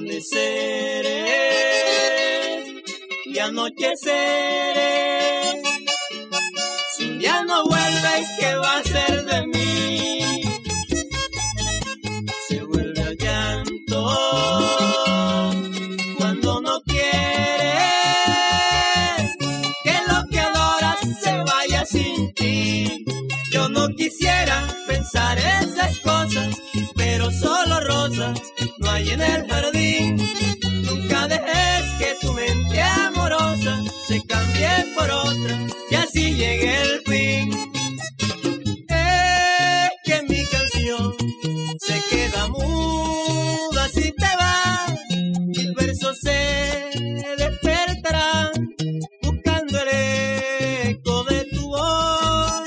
amaneceres y anocheceres. Si un día no vuelves, ¿qué va a ser de mí? Se vuelve al llanto cuando no quieres que lo que adoras se vaya sin ti. Yo no quisiera pensar esas cosas, pero solo rosas no hay en el jardín. Nunca dejes que tu mente amorosa se cambie por otra y así llegue el fin. Que mi canción se queda muda si te vas, el verso se despertará buscando el eco de tu voz.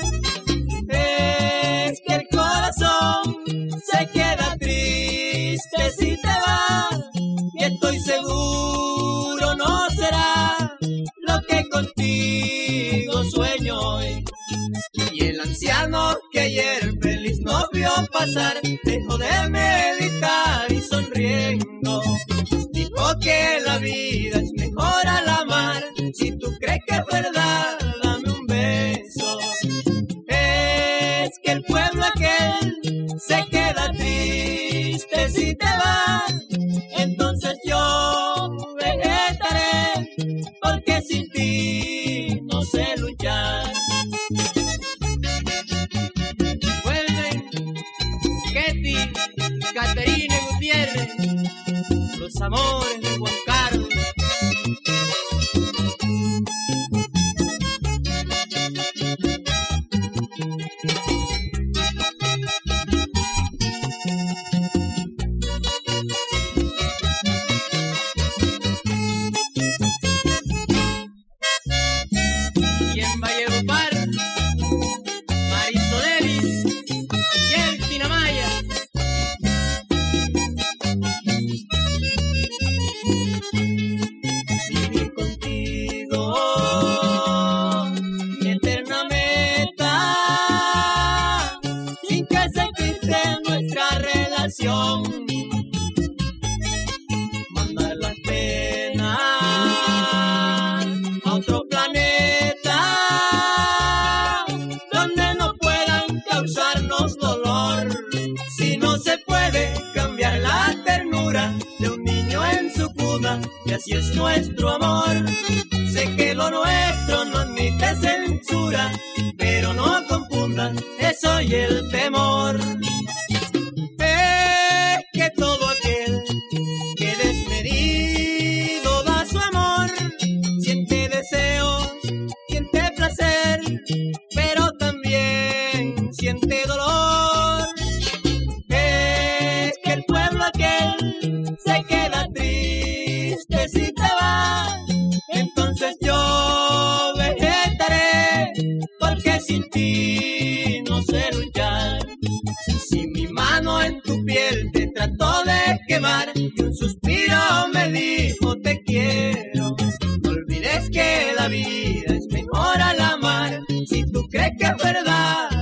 Es que el corazón se queda triste si te vas, y estoy seguro no será lo que contigo sueño hoy. Y el anciano que ayer feliz nos vio pasar dejó de meditar y sonriendo dijo que la vida es mejor al amar. Si tú crees que es verdad, dame un beso. Es que el pueblo aquel se queda triste si te vas, entonces yo vegetaré porque sin ti no sé luchar. Ketty, Caterina Gutiérrez, los amores de Juan Carlos. Y en Valledupar, Marisolelis y Elfina Maya. Vivir contigo, mi eterna meta, sin que se quite nuestra relación. Mandar las penas a otro planeta, donde no puedan causarnos dolor. Si no se puede cambiar la ternura de un niño en su cuna, y así es nuestro amor. Sé que lo nuestro no admite censura, pero no confundan eso y el temor. Que todo aquel que desmedido da su amor siente deseos, siente placer, pero también siente dolor. Es que el pueblo aquel se queda triste si te vas, entonces yo vegetaré porque sin ti no sé luchar. Si mi mano en tu piel te trató de quemar y un suspiro me dijo te quiero, no olvides que la vida es mejor al amar. Si tú crees que es verdad,